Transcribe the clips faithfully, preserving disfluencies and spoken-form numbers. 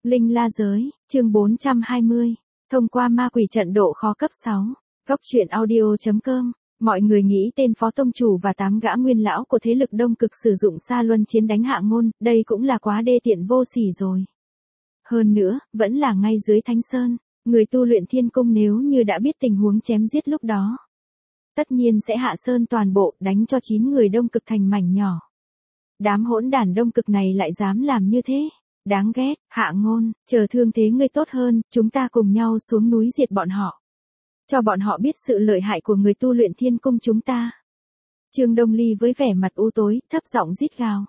Linh La Giới, chương bốn trăm hai mươi. Thông qua ma quỷ trận độ khó cấp sáu. Góc truyện audio chấm com. Mọi người nghĩ tên phó tông chủ và tám gã nguyên lão của thế lực Đông Cực sử dụng sa luân chiến đánh Hạ Ngôn, đây cũng là quá đê tiện vô sỉ rồi. Hơn nữa, vẫn là ngay dưới Thánh Sơn, người tu luyện Thiên Cung nếu như đã biết tình huống chém giết lúc đó, tất nhiên sẽ hạ sơn toàn bộ, đánh cho chín người Đông Cực thành mảnh nhỏ. Đám hỗn đản Đông Cực này lại dám làm như thế. Đáng ghét. Hạ Ngôn, chờ thương thế ngươi tốt hơn, chúng ta cùng nhau xuống núi diệt bọn họ. Cho bọn họ biết sự lợi hại của người tu luyện Thiên Cung chúng ta. Trương Đông Ly với vẻ mặt u tối, thấp giọng rít gào.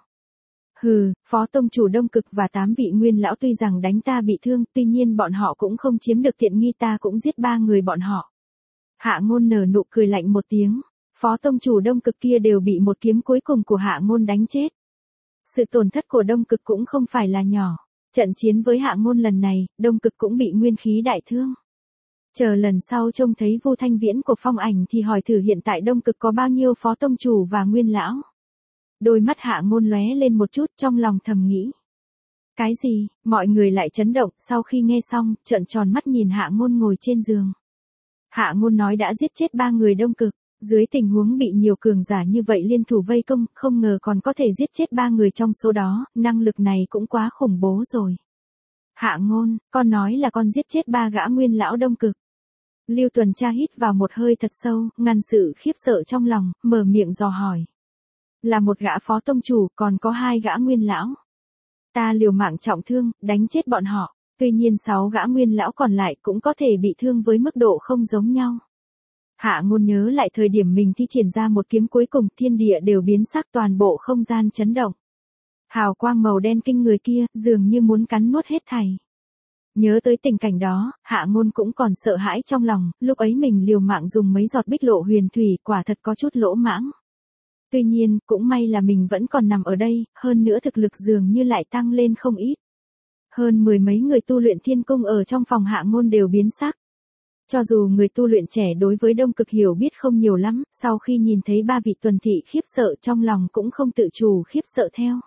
Hừ, phó tông chủ Đông Cực và tám vị nguyên lão tuy rằng đánh ta bị thương, tuy nhiên bọn họ cũng không chiếm được tiện nghi, ta cũng giết ba người bọn họ. Hạ Ngôn nở nụ cười lạnh một tiếng, phó tông chủ Đông Cực kia đều bị một kiếm cuối cùng của Hạ Ngôn đánh chết. Sự tổn thất của Đông Cực cũng không phải là nhỏ. Trận chiến với Hạ Ngôn lần này, Đông Cực cũng bị nguyên khí đại thương. Chờ lần sau trông thấy Vu Thanh Viễn của Phong Ảnh thì hỏi thử hiện tại Đông Cực có bao nhiêu phó tông chủ và nguyên lão. Đôi mắt Hạ Ngôn lóe lên một chút, trong lòng thầm nghĩ. Cái gì? Mọi người lại chấn động, sau khi nghe xong, trợn tròn mắt nhìn Hạ Ngôn ngồi trên giường. Hạ Ngôn nói đã giết chết ba người Đông Cực. Dưới tình huống bị nhiều cường giả như vậy liên thủ vây công, không ngờ còn có thể giết chết ba người trong số đó, năng lực này cũng quá khủng bố rồi. Hạ Ngôn, con nói là con giết chết ba gã nguyên lão Đông Cực. Lưu Tuần Tra hít vào một hơi thật sâu, ngăn sự khiếp sợ trong lòng, mở miệng dò hỏi. Là một gã phó tông chủ, còn có hai gã nguyên lão. Ta liều mạng trọng thương, đánh chết bọn họ, tuy nhiên sáu gã nguyên lão còn lại cũng có thể bị thương với mức độ không giống nhau. Hạ Ngôn nhớ lại thời điểm mình thi triển ra một kiếm cuối cùng, thiên địa đều biến sắc, toàn bộ không gian chấn động. Hào quang màu đen kinh người kia, dường như muốn cắn nuốt hết thảy. Nhớ tới tình cảnh đó, Hạ Ngôn cũng còn sợ hãi trong lòng, lúc ấy mình liều mạng dùng mấy giọt bích lộ huyền thủy, quả thật có chút lỗ mãng. Tuy nhiên, cũng may là mình vẫn còn nằm ở đây, hơn nữa thực lực dường như lại tăng lên không ít. Hơn mười mấy người tu luyện Thiên Cung ở trong phòng Hạ Ngôn đều biến sắc. Cho dù người tu luyện trẻ đối với Đông Cực hiểu biết không nhiều lắm, sau khi nhìn thấy ba vị tuần thị khiếp sợ trong lòng cũng không tự chủ khiếp sợ theo.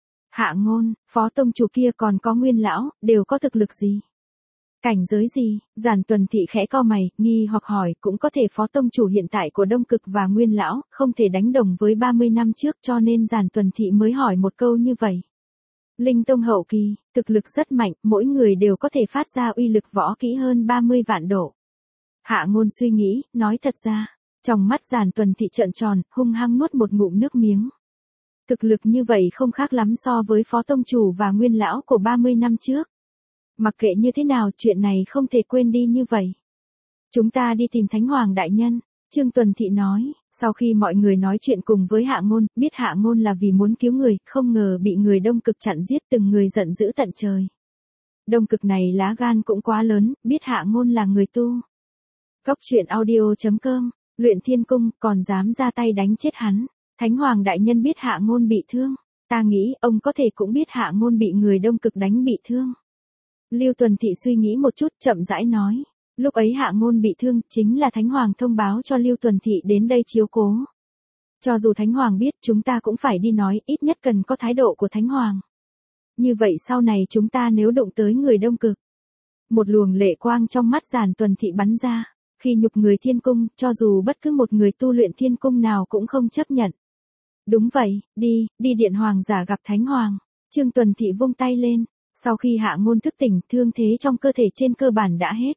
Hạ Ngôn, phó tông chủ kia còn có nguyên lão, đều có thực lực gì? Cảnh giới gì? Giản Tuần thị khẽ cau mày, nghi hoặc hỏi, cũng có thể phó tông chủ hiện tại của Đông Cực và nguyên lão, không thể đánh đồng với ba mươi năm trước cho nên Giản Tuần thị mới hỏi một câu như vậy. Linh tông hậu kỳ, thực lực rất mạnh, mỗi người đều có thể phát ra uy lực võ kỹ hơn ba mươi vạn độ. Hạ Ngôn suy nghĩ, nói thật ra, trong mắt Giản Tuần thị trợn tròn, hung hăng nuốt một ngụm nước miếng. Thực lực như vậy không khác lắm so với phó tông chủ và nguyên lão của ba mươi năm trước. Mặc kệ như thế nào, chuyện này không thể quên đi như vậy. Chúng ta đi tìm Thánh Hoàng đại nhân, Trương Tuần thị nói, sau khi mọi người nói chuyện cùng với Hạ Ngôn, biết Hạ Ngôn là vì muốn cứu người, không ngờ bị người Đông Cực chặn giết, từng người giận dữ tận trời. Đông Cực này lá gan cũng quá lớn, biết Hạ Ngôn là người tu. Góc truyện audio chấm com, luyện Thiên Cung, còn dám ra tay đánh chết hắn. Thánh Hoàng đại nhân biết Hạ Ngôn bị thương, ta nghĩ ông có thể cũng biết Hạ Ngôn bị người Đông Cực đánh bị thương. Lưu Tuần thị suy nghĩ một chút, chậm rãi nói, lúc ấy Hạ Ngôn bị thương, chính là Thánh Hoàng thông báo cho Lưu Tuần thị đến đây chiếu cố. Cho dù Thánh Hoàng biết, chúng ta cũng phải đi nói, ít nhất cần có thái độ của Thánh Hoàng. Như vậy sau này chúng ta nếu đụng tới người Đông Cực. Một luồng lệ quang trong mắt Giản Tuần thị bắn ra. Khi nhục người Thiên Cung, cho dù bất cứ một người tu luyện Thiên Cung nào cũng không chấp nhận. Đúng vậy, đi, đi điện hoàng giả gặp Thánh Hoàng. Trương Tuần thị vung tay lên. Sau khi Hạ Ngôn thức tỉnh, thương thế trong cơ thể trên cơ bản đã hết.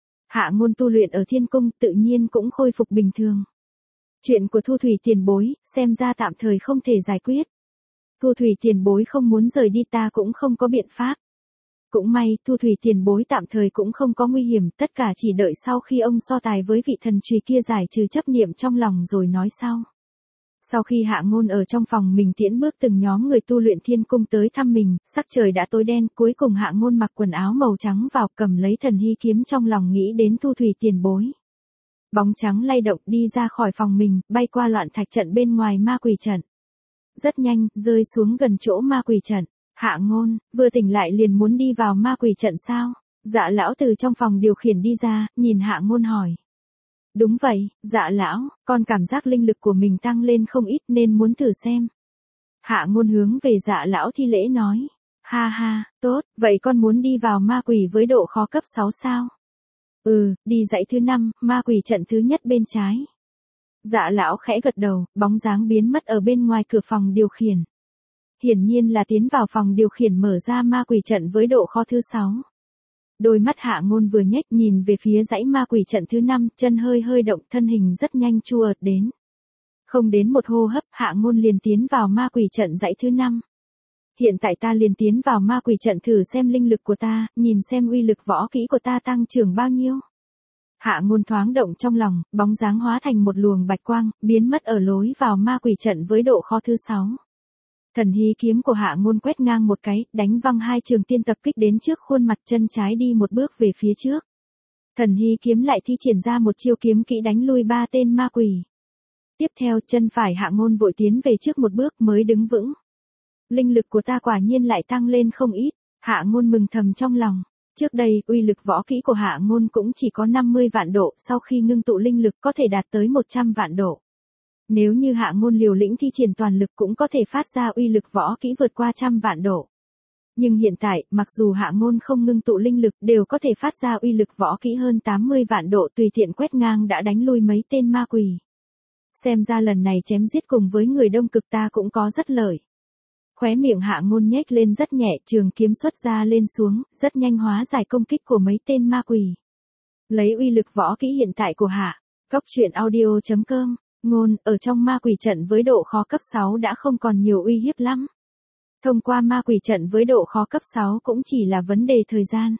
Hạ Ngôn tu luyện ở Thiên Cung tự nhiên cũng khôi phục bình thường. Chuyện của Thu Thủy tiền bối, xem ra tạm thời không thể giải quyết. Thu Thủy tiền bối không muốn rời đi, ta cũng không có biện pháp. Cũng may, Thu Thủy tiền bối tạm thời cũng không có nguy hiểm, tất cả chỉ đợi sau khi ông so tài với vị thần chùy kia giải trừ chấp niệm trong lòng rồi nói sau. Sau khi Hạ Ngôn ở trong phòng mình tiễn bước từng nhóm người tu luyện Thiên Cung tới thăm mình, sắc trời đã tối đen, cuối cùng Hạ Ngôn mặc quần áo màu trắng vào, cầm lấy thần hy kiếm, trong lòng nghĩ đến Thu Thủy tiền bối. Bóng trắng lay động đi ra khỏi phòng mình, bay qua loạn thạch trận bên ngoài ma quỷ trận. Rất nhanh, rơi xuống gần chỗ ma quỷ trận. Hạ Ngôn, vừa tỉnh lại liền muốn đi vào ma quỷ trận sao? Dạ lão từ trong phòng điều khiển đi ra, nhìn Hạ Ngôn hỏi. Đúng vậy, dạ lão, con cảm giác linh lực của mình tăng lên không ít nên muốn thử xem. Hạ Ngôn hướng về dạ lão thi lễ nói. Ha ha, tốt, vậy con muốn đi vào ma quỷ với độ khó cấp sáu sao? Ừ, đi dãy thứ năm, ma quỷ trận thứ nhất bên trái. Dạ lão khẽ gật đầu, bóng dáng biến mất ở bên ngoài cửa phòng điều khiển. Hiển nhiên là tiến vào phòng điều khiển mở ra ma quỷ trận với độ khó thứ sáu. Đôi mắt Hạ Ngôn vừa nhếch nhìn về phía dãy ma quỷ trận thứ năm, chân hơi hơi động, thân hình rất nhanh chu ợt đến. Không đến một hô hấp, Hạ Ngôn liền tiến vào ma quỷ trận dãy thứ năm. Hiện tại ta liền tiến vào ma quỷ trận thử xem linh lực của ta, nhìn xem uy lực võ kỹ của ta tăng trưởng bao nhiêu. Hạ Ngôn thoáng động trong lòng, bóng dáng hóa thành một luồng bạch quang, biến mất ở lối vào ma quỷ trận với độ khó thứ sáu. Thần hy kiếm của Hạ Ngôn quét ngang một cái, đánh văng hai trường tiên tập kích đến trước khuôn mặt, chân trái đi một bước về phía trước. Thần hy kiếm lại thi triển ra một chiêu kiếm kỹ đánh lui ba tên ma quỷ. Tiếp theo chân phải Hạ Ngôn vội tiến về trước một bước mới đứng vững. Linh lực của ta quả nhiên lại tăng lên không ít, Hạ Ngôn mừng thầm trong lòng. Trước đây, uy lực võ kỹ của Hạ Ngôn cũng chỉ có năm mươi vạn độ, sau khi ngưng tụ linh lực có thể đạt tới một trăm vạn độ. Nếu như Hạ Ngôn liều lĩnh thi triển toàn lực cũng có thể phát ra uy lực võ kỹ vượt qua trăm vạn độ. Nhưng hiện tại, mặc dù Hạ Ngôn không ngưng tụ linh lực đều có thể phát ra uy lực võ kỹ hơn tám mươi vạn độ, tùy tiện quét ngang đã đánh lui mấy tên ma quỷ. Xem ra lần này chém giết cùng với người Đông Cực ta cũng có rất lợi. Khóe miệng Hạ Ngôn nhếch lên rất nhẹ, trường kiếm xuất ra lên xuống, rất nhanh hóa giải công kích của mấy tên ma quỷ. Lấy uy lực võ kỹ hiện tại của Hạ, Cốc Truyện Audio chấm com, Ngôn, ở trong ma quỷ trận với độ khó cấp sáu đã không còn nhiều uy hiếp lắm. Thông qua ma quỷ trận với độ khó cấp sáu cũng chỉ là vấn đề thời gian.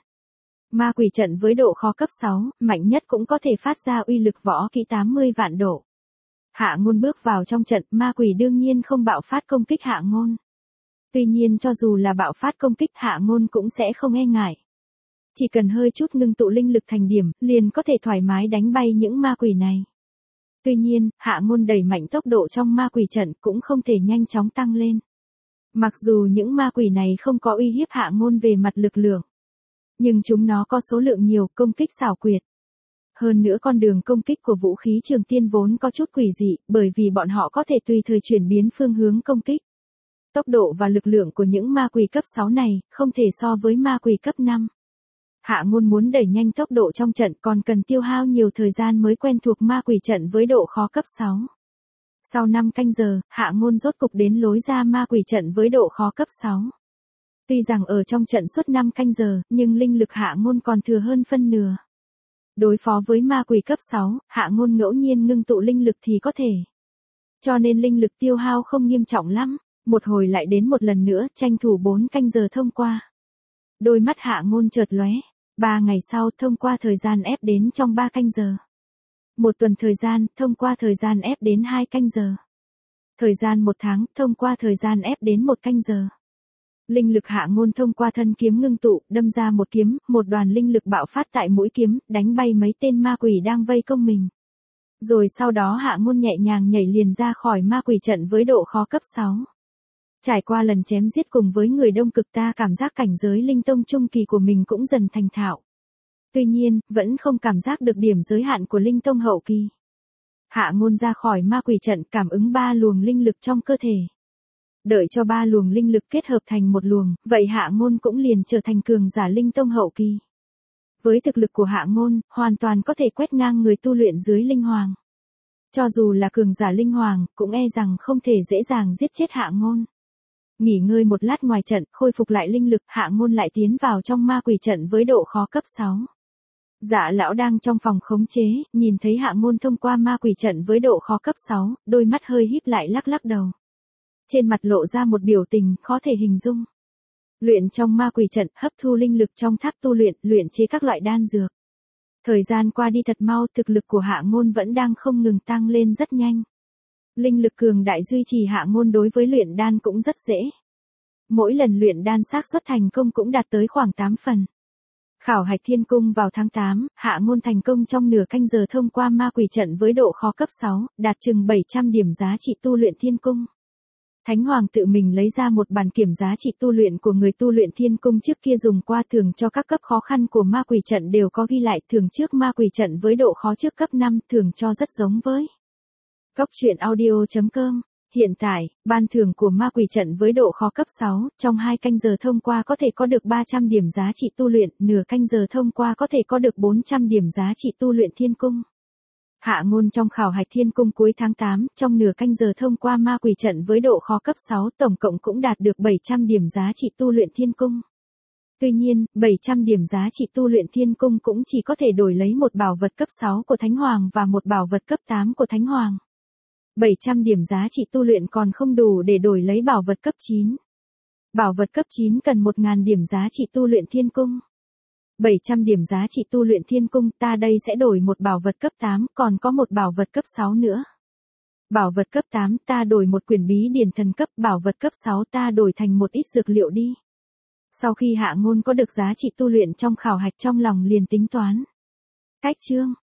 Ma quỷ trận với độ khó cấp sáu, mạnh nhất cũng có thể phát ra uy lực võ kỹ tám mươi vạn độ. Hạ Ngôn bước vào trong trận, ma quỷ đương nhiên không bạo phát công kích Hạ Ngôn. Tuy nhiên cho dù là bạo phát công kích Hạ Ngôn cũng sẽ không e ngại. Chỉ cần hơi chút ngưng tụ linh lực thành điểm, liền có thể thoải mái đánh bay những ma quỷ này. Tuy nhiên, Hạ Ngôn đẩy mạnh tốc độ trong ma quỷ trận cũng không thể nhanh chóng tăng lên. Mặc dù những ma quỷ này không có uy hiếp Hạ Ngôn về mặt lực lượng, nhưng chúng nó có số lượng nhiều, công kích xảo quyệt. Hơn nữa con đường công kích của vũ khí trường tiên vốn có chút quỷ dị, bởi vì bọn họ có thể tùy thời chuyển biến phương hướng công kích. Tốc độ và lực lượng của những ma quỷ cấp sáu này không thể so với ma quỷ cấp năm. Hạ Ngôn muốn đẩy nhanh tốc độ trong trận còn cần tiêu hao nhiều thời gian mới quen thuộc ma quỷ trận với độ khó cấp sáu. Sau năm canh giờ, Hạ Ngôn rốt cục đến lối ra ma quỷ trận với độ khó cấp sáu. Tuy rằng ở trong trận suốt năm canh giờ, nhưng linh lực Hạ Ngôn còn thừa hơn phân nửa. Đối phó với ma quỷ cấp sáu, Hạ Ngôn ngẫu nhiên ngưng tụ linh lực thì có thể. Cho nên linh lực tiêu hao không nghiêm trọng lắm, một hồi lại đến một lần nữa, tranh thủ bốn canh giờ thông qua. Đôi mắt Hạ Ngôn chợt lóe, ba ngày sau thông qua thời gian ép đến trong ba canh giờ. Một tuần thời gian, thông qua thời gian ép đến hai canh giờ. Thời gian một tháng, thông qua thời gian ép đến một canh giờ. Linh lực Hạ Ngôn thông qua thân kiếm ngưng tụ, đâm ra một kiếm, một đoàn linh lực bạo phát tại mũi kiếm, đánh bay mấy tên ma quỷ đang vây công mình. Rồi sau đó Hạ Ngôn nhẹ nhàng nhảy liền ra khỏi ma quỷ trận với độ khó cấp sáu. Trải qua lần chém giết cùng với người Đông Cực ta cảm giác cảnh giới linh tông trung kỳ của mình cũng dần thành thạo. Tuy nhiên, vẫn không cảm giác được điểm giới hạn của linh tông hậu kỳ. Hạ Ngôn ra khỏi ma quỷ trận cảm ứng ba luồng linh lực trong cơ thể. Đợi cho ba luồng linh lực kết hợp thành một luồng, vậy Hạ Ngôn cũng liền trở thành cường giả linh tông hậu kỳ. Với thực lực của Hạ Ngôn, hoàn toàn có thể quét ngang người tu luyện dưới linh hoàng. Cho dù là cường giả linh hoàng, cũng e rằng không thể dễ dàng giết chết Hạ Ngôn. Nghỉ ngơi một lát ngoài trận, khôi phục lại linh lực, Hạ Ngôn lại tiến vào trong ma quỷ trận với độ khó cấp sáu. Dạ lão đang trong phòng khống chế, nhìn thấy Hạ Ngôn thông qua ma quỷ trận với độ khó cấp sáu, đôi mắt hơi híp lại lắc lắc đầu. Trên mặt lộ ra một biểu tình khó thể hình dung. Luyện trong ma quỷ trận, hấp thu linh lực trong tháp tu luyện, luyện chế các loại đan dược. Thời gian qua đi thật mau, thực lực của Hạ Ngôn vẫn đang không ngừng tăng lên rất nhanh. Linh lực cường đại duy trì Hạ Ngôn đối với luyện đan cũng rất dễ. Mỗi lần luyện đan xác suất thành công cũng đạt tới khoảng tám phần. Khảo hạch thiên cung vào tháng tám, Hạ Ngôn thành công trong nửa canh giờ thông qua ma quỷ trận với độ khó cấp sáu, đạt chừng bảy trăm điểm giá trị tu luyện thiên cung. Thánh Hoàng tự mình lấy ra một bản kiểm giá trị tu luyện của người tu luyện thiên cung trước kia dùng qua, thưởng cho các cấp khó khăn của ma quỷ trận đều có ghi lại, thưởng trước ma quỷ trận với độ khó trước cấp năm, thưởng cho rất giống với Cốc Truyện Audio chấm com Hiện tại, ban thưởng của ma quỷ trận với độ khó cấp sáu, trong hai canh giờ thông qua có thể có được ba trăm điểm giá trị tu luyện, nửa canh giờ thông qua có thể có được bốn trăm điểm giá trị tu luyện thiên cung. Hạ ngôn trong khảo hạch thiên cung cuối tháng tám, trong nửa canh giờ thông qua ma quỷ trận với độ khó cấp sáu, tổng cộng cũng đạt được bảy trăm điểm giá trị tu luyện thiên cung. Tuy nhiên, bảy trăm điểm giá trị tu luyện thiên cung cũng chỉ có thể đổi lấy một bảo vật cấp sáu của Thánh Hoàng và một bảo vật cấp tám của Thánh Hoàng. bảy trăm điểm giá trị tu luyện còn không đủ để đổi lấy bảo vật cấp chín. Bảo vật cấp chín cần một nghìn điểm giá trị tu luyện thiên cung. bảy trăm điểm giá trị tu luyện thiên cung, ta đây sẽ đổi một bảo vật cấp tám, còn có một bảo vật cấp sáu nữa. Bảo vật cấp tám ta đổi một quyển bí điển thần cấp, bảo vật cấp sáu ta đổi thành một ít dược liệu đi. Sau khi Hạ Ngôn có được giá trị tu luyện trong khảo hạch, trong lòng liền tính toán. Cách chương